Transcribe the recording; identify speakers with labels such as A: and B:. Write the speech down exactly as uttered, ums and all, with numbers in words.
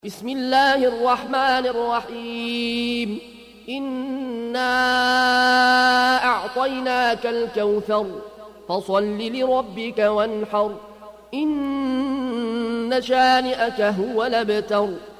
A: بسم الله الرحمن الرحيم إنا أعطيناك الكوثر فصل لربك وانحر إن شانئك هو الأبتر.